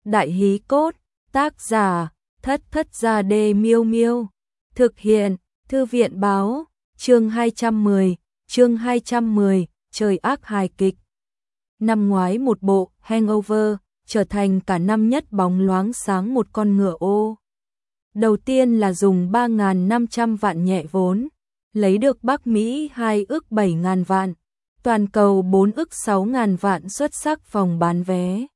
Đại hí cốt, tác giả, Thất Thất Gia Đê Miêu Miêu. Thực hiện, Thư viện báo, chương 210, Trời ác hài kịch. Năm ngoái một bộ Hangover trở thành cả năm nhất bóng loáng sáng một con ngựa ô. Đầu tiên là dùng 3.500 vạn nhẹ vốn, lấy được Bắc Mỹ 2 ức 7.000 vạn, toàn cầu 4 ức 6.000 vạn xuất sắc phòng bán vé.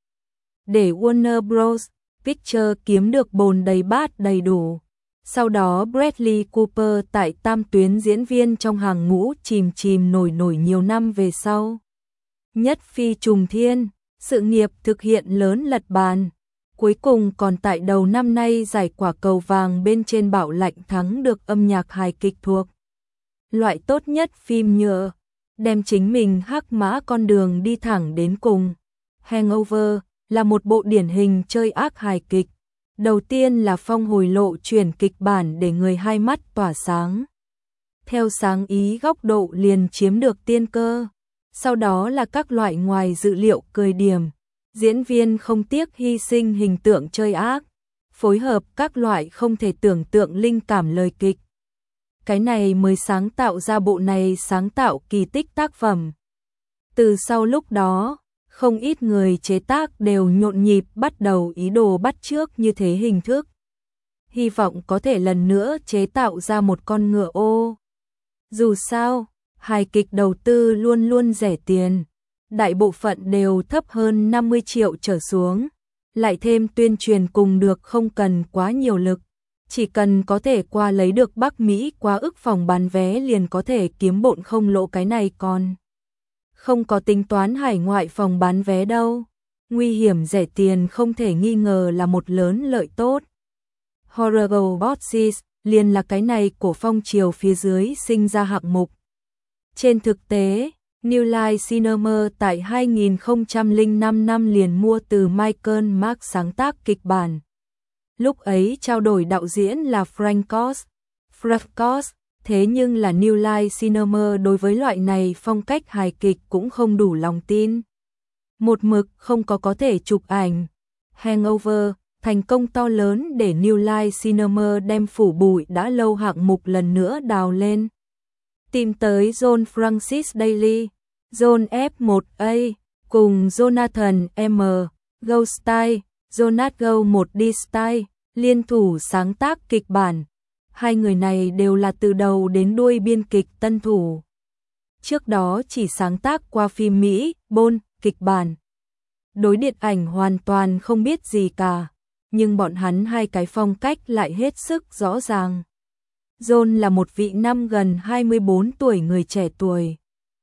Để Warner Bros. Pictures kiếm được bồn đầy bát đầy đủ. Sau đó Bradley Cooper tại tam tuyến diễn viên trong hàng ngũ chìm nổi nhiều năm về sau. Nhất phi trùng thiên, sự nghiệp thực hiện lớn lật bàn. Cuối cùng còn tại đầu năm nay giải quả cầu vàng bên trên Bảo Lạnh thắng được âm nhạc hài kịch thuộc loại tốt nhất phim nhựa, đem chính mình hắc mã con đường đi thẳng đến cùng. Hangover là một bộ điển hình chơi ác hài kịch. Đầu tiên là Phong hồi lộ chuyển kịch bản để người hai mắt tỏa sáng. Theo sáng ý góc độ liền chiếm được tiên cơ. Sau đó là các loại ngoài dự liệu cười điểm. Diễn viên không tiếc hy sinh hình tượng chơi ác. Phối hợp các loại không thể tưởng tượng linh cảm lời kịch. Cái này mới sáng tạo ra bộ này sáng tạo kỳ tích tác phẩm. Từ sau lúc đó, không ít người chế tác đều nhộn nhịp bắt đầu ý đồ bắt chước như thế hình thức. Hy vọng có thể lần nữa chế tạo ra một con ngựa ô. Dù sao, hài kịch đầu tư luôn luôn rẻ tiền. Đại bộ phận đều thấp hơn 50 triệu trở xuống. Lại thêm tuyên truyền cùng được không cần quá nhiều lực. Chỉ cần có thể qua lấy được Bắc Mỹ quá ức phòng bán vé liền có thể kiếm bộn không lỗ, cái này còn không có tính toán hải ngoại phòng bán vé đâu. Nguy hiểm rẻ tiền không thể nghi ngờ là một lớn lợi tốt. Horrible Bosses liền là cái này của phong triều phía dưới sinh ra hạng mục. Trên thực tế, New Line Cinema tại 2005 năm liền mua từ Michael Mark sáng tác kịch bản. Lúc ấy trao đổi đạo diễn là Frank Cost, thế nhưng là New Line Cinema đối với loại này phong cách hài kịch cũng không đủ lòng tin. Một mực không có thể chụp ảnh. Hangover, thành công to lớn để New Line Cinema đem phủ bụi đã lâu hạng mục lần nữa đào lên. Tìm tới John Francis Daly, John F1A, cùng Jonathan M. Goldstein, Jonathan 1D Style, liên thủ sáng tác kịch bản. Hai người này đều là từ đầu đến đuôi biên kịch tân thủ. Trước đó chỉ sáng tác qua phim Mỹ, Bond, kịch bản. Đối điện ảnh hoàn toàn không biết gì cả, nhưng bọn hắn hai cái phong cách lại hết sức rõ ràng. John là một vị năm gần 24 tuổi người trẻ tuổi,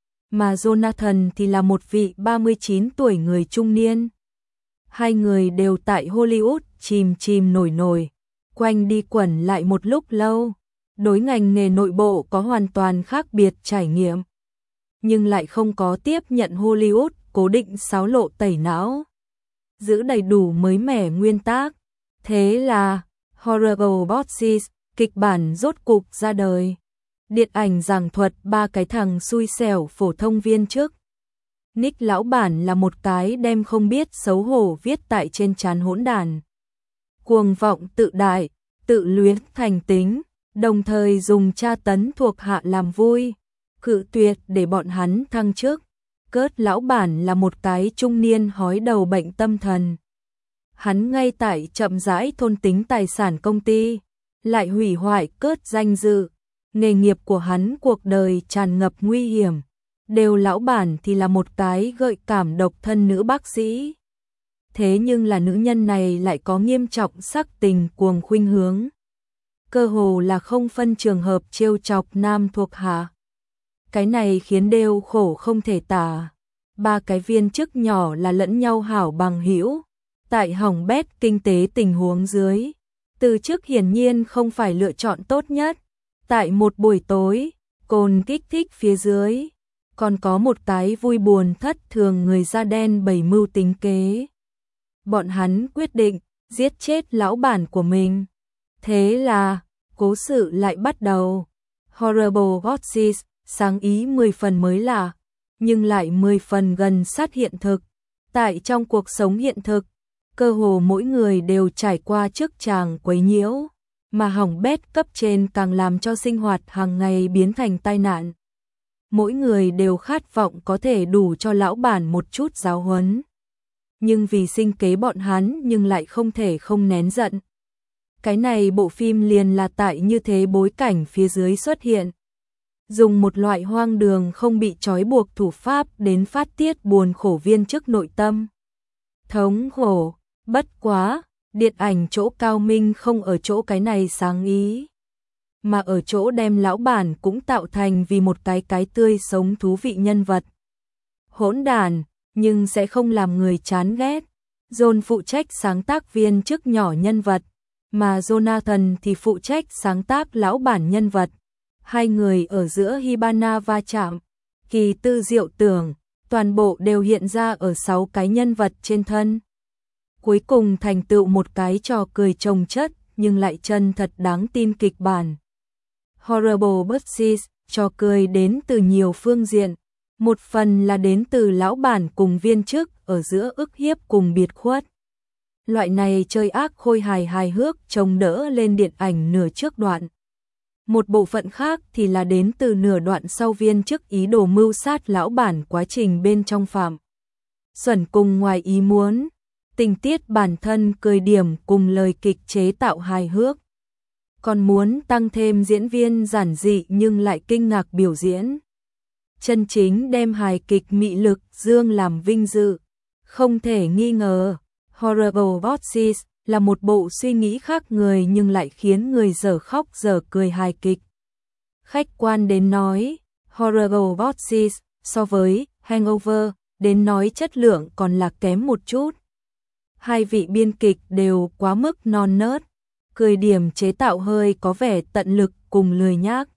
mà Jonathan thì là một vị 39 tuổi người trung niên. Hai người đều tại Hollywood chìm nổi, quanh đi quẩn lại một lúc lâu, đối ngành nghề nội bộ có hoàn toàn khác biệt trải nghiệm, nhưng lại không có tiếp nhận Hollywood cố định xáo lộ tẩy não, giữ đầy đủ mới mẻ nguyên tác. Thế là Horrible Bosses, kịch bản rốt cục ra đời. Điện ảnh giảng thuật ba cái thằng xui xẻo phổ thông viên chức. Nick lão bản là một cái đem không biết xấu hổ viết tại trên trán hỗn đàn. Cuồng vọng tự đại, tự luyến thành tính, đồng thời dùng tra tấn thuộc hạ làm vui, cự tuyệt để bọn hắn thăng chức. Kurt lão bản là một cái trung niên hói đầu bệnh tâm thần. Hắn ngay tại chậm rãi thôn tính tài sản công ty, lại hủy hoại Kurt danh dự. Nghề nghiệp của hắn cuộc đời tràn ngập nguy hiểm. Đều lão bản thì là một cái gợi cảm độc thân nữ bác sĩ. Thế nhưng là nữ nhân này lại có nghiêm trọng sắc tình cuồng khuynh hướng. Cơ hồ là không phân trường hợp trêu chọc nam thuộc hạ. Cái này khiến đều khổ không thể tả. Ba cái viên chức nhỏ là lẫn nhau hảo bằng hữu. Tại hỏng bét kinh tế tình huống dưới, từ chức hiển nhiên không phải lựa chọn tốt nhất. Tại một buổi tối, cồn kích thích phía dưới, còn có một cái vui buồn thất thường người da đen bày mưu tính kế. Bọn hắn quyết định giết chết lão bản của mình. Thế là, cố sự lại bắt đầu. Horrible Bosses, sáng ý 10 phần mới lạ, nhưng lại 10 phần gần sát hiện thực. Tại trong cuộc sống hiện thực, cơ hồ mỗi người đều trải qua chức chàng quấy nhiễu, mà hỏng bét cấp trên càng làm cho sinh hoạt hàng ngày biến thành tai nạn. Mỗi người đều khát vọng có thể đủ cho lão bản một chút giáo huấn. Nhưng vì sinh kế bọn hắn nhưng lại không thể không nén giận. Cái này bộ phim liền là tại như thế bối cảnh phía dưới xuất hiện. Dùng một loại hoang đường không bị trói buộc thủ pháp đến phát tiết buồn khổ viên chức nội tâm. Thống khổ, bất quá, điện ảnh chỗ cao minh không ở chỗ cái này sáng ý, mà ở chỗ đem lão bản cũng tạo thành vì một cái tươi sống thú vị nhân vật. Hỗn đản, nhưng sẽ không làm người chán ghét. John phụ trách sáng tác viên chức nhỏ nhân vật, mà Jonathan thì phụ trách sáng tác lão bản nhân vật. Hai người ở giữa Hibana va chạm, kỳ tư diệu tưởng, toàn bộ đều hiện ra ở 6 cái nhân vật trên thân. Cuối cùng thành tựu một cái trò cười chồng chất nhưng lại chân thật đáng tin kịch bản. Horrible Bosses, trò cười đến từ nhiều phương diện. Một phần là đến từ lão bản cùng viên chức ở giữa ức hiếp cùng biệt khuất. Loại này chơi ác khôi hài hước chống đỡ lên điện ảnh nửa trước đoạn. Một bộ phận khác thì là đến từ nửa đoạn sau viên chức ý đồ mưu sát lão bản quá trình bên trong phạm. Xuẩn cùng ngoài ý muốn, tình tiết bản thân cười điểm cùng lời kịch chế tạo hài hước. Còn muốn tăng thêm diễn viên giản dị nhưng lại kinh ngạc biểu diễn. Chân chính đem hài kịch mị lực dương làm vinh dự. Không thể nghi ngờ, Horrible Bosses là một bộ suy nghĩ khác người nhưng lại khiến người dở khóc dở cười hài kịch. Khách quan đến nói, Horrible Bosses so với Hangover đến nói chất lượng còn là kém một chút. Hai vị biên kịch đều quá mức non nớt, cười điểm chế tạo hơi có vẻ tận lực cùng lười nhác.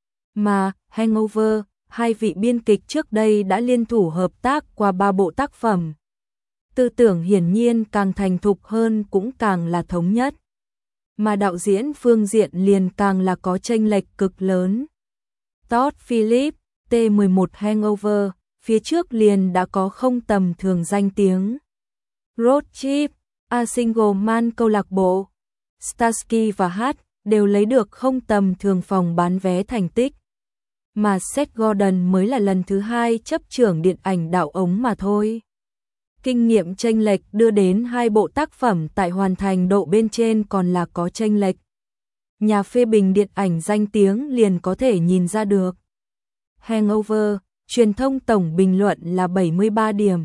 Mà Hangover, hai vị biên kịch trước đây đã liên thủ hợp tác qua 3 bộ tác phẩm. Tư tưởng hiển nhiên càng thành thục hơn cũng càng là thống nhất. Mà đạo diễn phương diện liền càng là có chênh lệch cực lớn. Todd Phillips, T11 Hangover, phía trước liền đã có không tầm thường danh tiếng. Road Trip, A Single Man câu lạc bộ, Starsky và Hutch đều lấy được không tầm thường phòng bán vé thành tích. Mà Seth Gordon mới là lần thứ 2 chấp trưởng điện ảnh đạo ống mà thôi. Kinh nghiệm chênh lệch đưa đến hai bộ tác phẩm tại hoàn thành độ bên trên còn là có chênh lệch. Nhà phê bình điện ảnh danh tiếng liền có thể nhìn ra được. Hangover, truyền thông tổng bình luận là 73 điểm.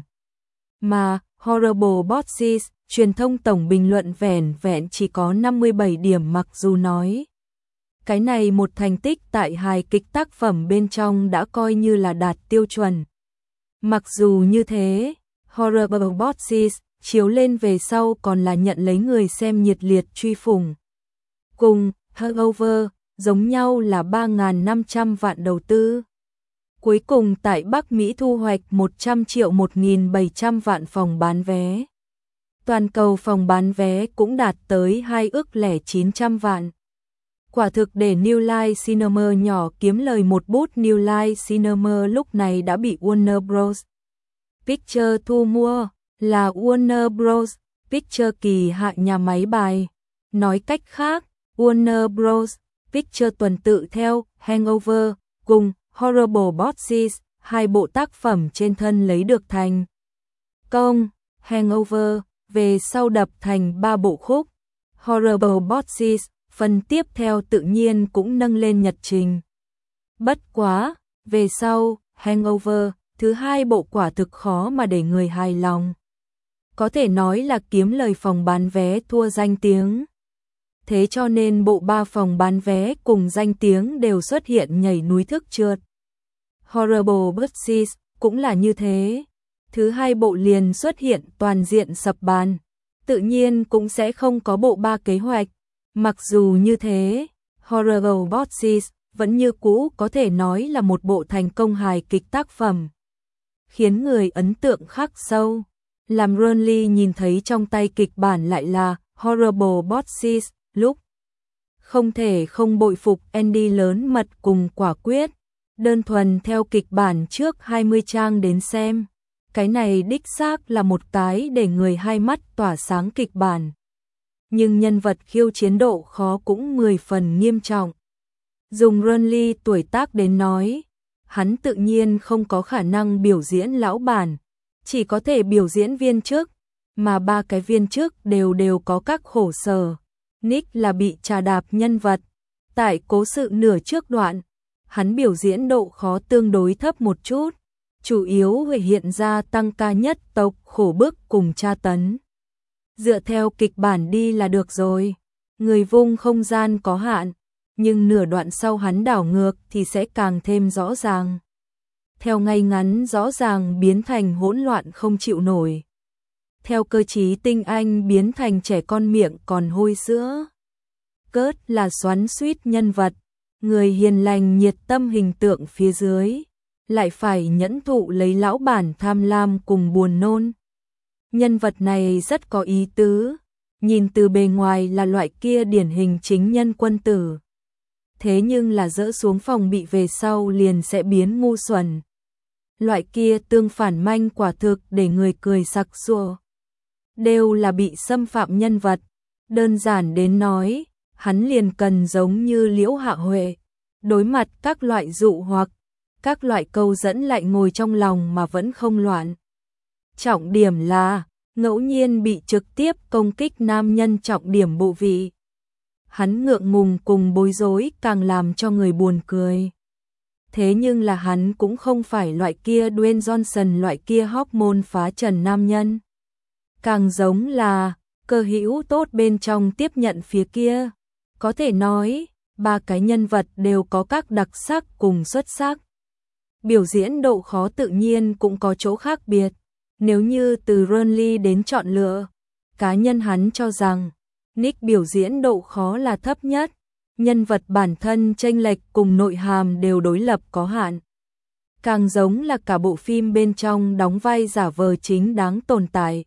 Mà Horrible Bosses, truyền thông tổng bình luận vẻn vẹn chỉ có 57 điểm, mặc dù nói cái này một thành tích tại hài kịch tác phẩm bên trong đã coi như là đạt tiêu chuẩn. Mặc dù như thế, Horrible Bosses chiếu lên về sau còn là nhận lấy người xem nhiệt liệt truy phủng. Cùng Hangover giống nhau là 3.500 vạn đầu tư. Cuối cùng tại Bắc Mỹ thu hoạch 100 triệu 1.700 vạn phòng bán vé. Toàn cầu phòng bán vé cũng đạt tới 2 ức lẻ 900 vạn. Quả thực để New Line Cinema nhỏ kiếm lời một bút. New Line Cinema lúc này đã bị Warner Bros. Picture thu mua, là Warner Bros. Picture kỳ hạ nhà máy bài. Nói cách khác, Warner Bros. Picture tuần tự theo Hangover cùng Horrible Bosses, hai bộ tác phẩm trên thân lấy được thành công. Hangover về sau đập thành 3 bộ khúc. Horrible Bosses phần tiếp theo tự nhiên cũng nâng lên nhật trình. Bất quá, về sau, Hangover, thứ 2 bộ quả thực khó mà để người hài lòng. Có thể nói là kiếm lời phòng bán vé thua danh tiếng. Thế cho nên bộ 3 phòng bán vé cùng danh tiếng đều xuất hiện nhảy núi thức trượt. Horrible Bosses cũng là như thế. Thứ 2 bộ liền xuất hiện toàn diện sập bàn. Tự nhiên cũng sẽ không có bộ 3 kế hoạch. Mặc dù như thế, Horrible Bosses vẫn như cũ có thể nói là một bộ thành công hài kịch tác phẩm, khiến người ấn tượng khắc sâu. Làm Ronly nhìn thấy trong tay kịch bản lại là Horrible Bosses, lúc không thể không bội phục Andy lớn mật cùng quả quyết. Đơn thuần theo kịch bản trước 20 trang đến xem, Cái này đích xác là một cái để người hai mắt tỏa sáng kịch bản. Nhưng nhân vật khiêu chiến độ khó cũng 10 phần nghiêm trọng. Dùng Renly tuổi tác đến nói, hắn tự nhiên không có khả năng biểu diễn lão bản, chỉ có thể biểu diễn viên chức, mà ba cái viên chức đều có các khổ sở. Nick là bị trà đạp nhân vật, tại cố sự nửa trước đoạn, hắn biểu diễn độ khó tương đối thấp một chút, chủ yếu hiện ra tăng ca nhất tộc khổ bức cùng tra tấn. Dựa theo kịch bản đi là được rồi, người vung không gian có hạn, nhưng nửa đoạn sau hắn đảo ngược thì sẽ càng thêm rõ ràng. Theo ngay ngắn rõ ràng biến thành hỗn loạn không chịu nổi. Theo cơ trí tinh anh biến thành trẻ con miệng còn hôi sữa. Cớt là xoắn xuýt nhân vật, người hiền lành nhiệt tâm hình tượng phía dưới, lại phải nhẫn thụ lấy lão bản tham lam cùng buồn nôn. Nhân vật này rất có ý tứ, nhìn từ bề ngoài là loại kia điển hình chính nhân quân tử. Thế nhưng là dỡ xuống phòng bị về sau liền sẽ biến ngu xuẩn. Loại kia tương phản manh quả thực để người cười sặc sụa. Đều là bị xâm phạm nhân vật, đơn giản đến nói, hắn liền cần giống như Liễu Hạ Huệ, đối mặt các loại dụ hoặc, các loại câu dẫn lại ngồi trong lòng mà vẫn không loạn. Trọng điểm là, ngẫu nhiên bị trực tiếp công kích nam nhân trọng điểm bộ vị. Hắn ngượng ngùng cùng bối rối càng làm cho người buồn cười. Thế nhưng là hắn cũng không phải loại kia Dwayne Johnson loại kia hormone phá trần nam nhân. Càng giống là cơ hữu tốt bên trong tiếp nhận phía kia. Có thể nói, ba cái nhân vật đều có các đặc sắc cùng xuất sắc. Biểu diễn độ khó tự nhiên cũng có chỗ khác biệt. Nếu như từ Renly đến chọn lựa, cá nhân hắn cho rằng Nick biểu diễn độ khó là thấp nhất. Nhân vật bản thân chênh lệch cùng nội hàm đều đối lập có hạn. Càng giống là cả bộ phim bên trong đóng vai giả vờ chính đáng tồn tại.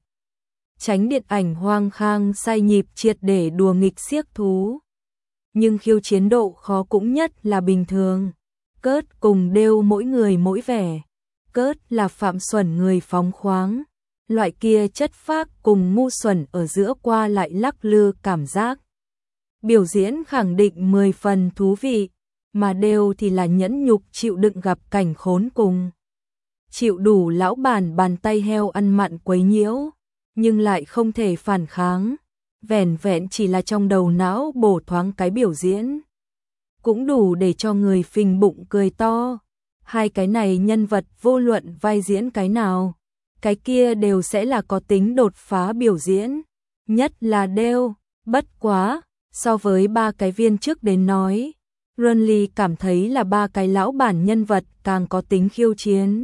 Tránh điện ảnh hoang khang sai nhịp triệt để đùa nghịch xiếc thú. Nhưng khiêu chiến độ khó cũng nhất là bình thường. Cớt cùng đều mỗi người mỗi vẻ. Cớt là phạm xuẩn người phóng khoáng. Loại kia chất phác cùng ngu xuẩn ở giữa qua lại lắc lư cảm giác. Biểu diễn khẳng định 10 phần thú vị, mà đều thì là nhẫn nhục chịu đựng gặp cảnh khốn cùng. Chịu đủ lão bản bàn tay heo ăn mặn quấy nhiễu, nhưng lại không thể phản kháng, vẻn vẹn chỉ là trong đầu não bổ thoáng cái biểu diễn. Cũng đủ để cho người phình bụng cười to. Hai cái này nhân vật vô luận vai diễn cái nào, cái kia đều sẽ là có tính đột phá biểu diễn. Nhất là đều, bất quá. So với ba cái viên trước đến nói, Renly cảm thấy là ba cái lão bản nhân vật càng có tính khiêu chiến.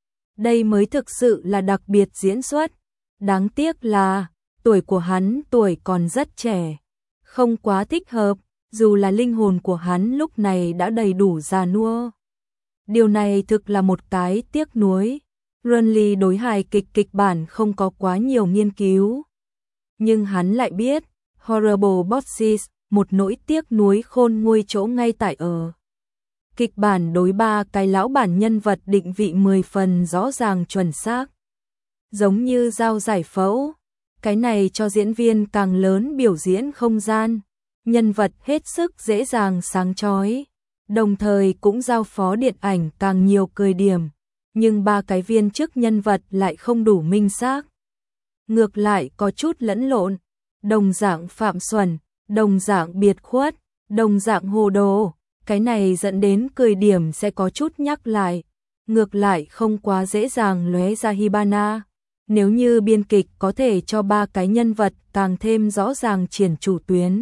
Đây mới thực sự là đặc biệt diễn xuất. Đáng tiếc là, tuổi của hắn tuổi còn rất trẻ, không quá thích hợp, dù là linh hồn của hắn lúc này đã đầy đủ già nua. Điều này thực là một cái tiếc nuối. Renly đối hài kịch bản không có quá nhiều nghiên cứu. Nhưng hắn lại biết, Horrible Bosses, một nỗi tiếc nuối khôn nguôi chỗ ngay tại ở. Kịch bản đối ba cái lão bản nhân vật định vị 10 phần rõ ràng chuẩn xác. Giống như dao giải phẫu, cái này cho diễn viên càng lớn biểu diễn không gian, nhân vật hết sức dễ dàng sáng chói, đồng thời cũng giao phó điện ảnh càng nhiều cười điểm, nhưng ba cái viên chức nhân vật lại không đủ minh xác. Ngược lại có chút lẫn lộn. Đồng dạng phạm xuẩn, đồng dạng biệt khuất, đồng dạng hồ đồ, cái này dẫn đến cười điểm sẽ có chút nhắc lại, ngược lại không quá dễ dàng lóe ra Hibana. Nếu như biên kịch có thể cho ba cái nhân vật càng thêm rõ ràng triển chủ tuyến,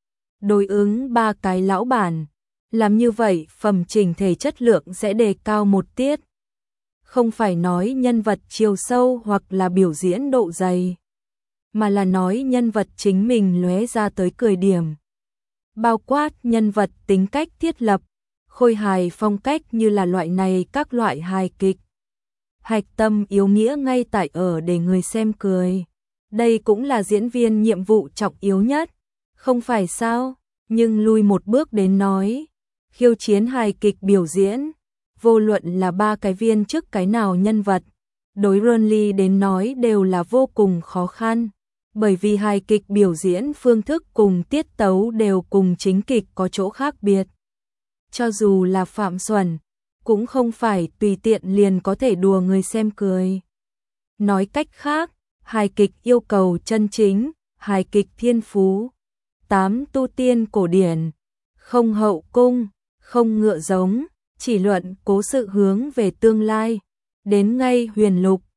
đối ứng ba cái lão bản, làm như vậy phẩm chỉnh thể chất lượng sẽ đề cao một tiết. Không phải nói nhân vật chiều sâu hoặc là biểu diễn độ dày, mà là nói nhân vật chính mình lóe ra tới cười điểm. Bao quát nhân vật tính cách thiết lập, khôi hài phong cách như là loại này các loại hài kịch. Hạch tâm yếu nghĩa ngay tại ở để người xem cười. Đây cũng là diễn viên nhiệm vụ trọng yếu nhất, không phải sao? Nhưng lui một bước đến nói, khiêu chiến hài kịch biểu diễn, vô luận là ba cái viên trước cái nào nhân vật, đối Renly đến nói đều là vô cùng khó khăn, bởi vì hài kịch biểu diễn phương thức cùng tiết tấu đều cùng chính kịch có chỗ khác biệt. Cho dù là Phạm Xuẩn, cũng không phải tùy tiện liền có thể đùa người xem cười. Nói cách khác, hài kịch yêu cầu chân chính, hài kịch thiên phú. 8. Tu tiên cổ điển, không hậu cung, không ngựa giống, chỉ luận cố sự hướng về tương lai. Đến ngay huyền lục,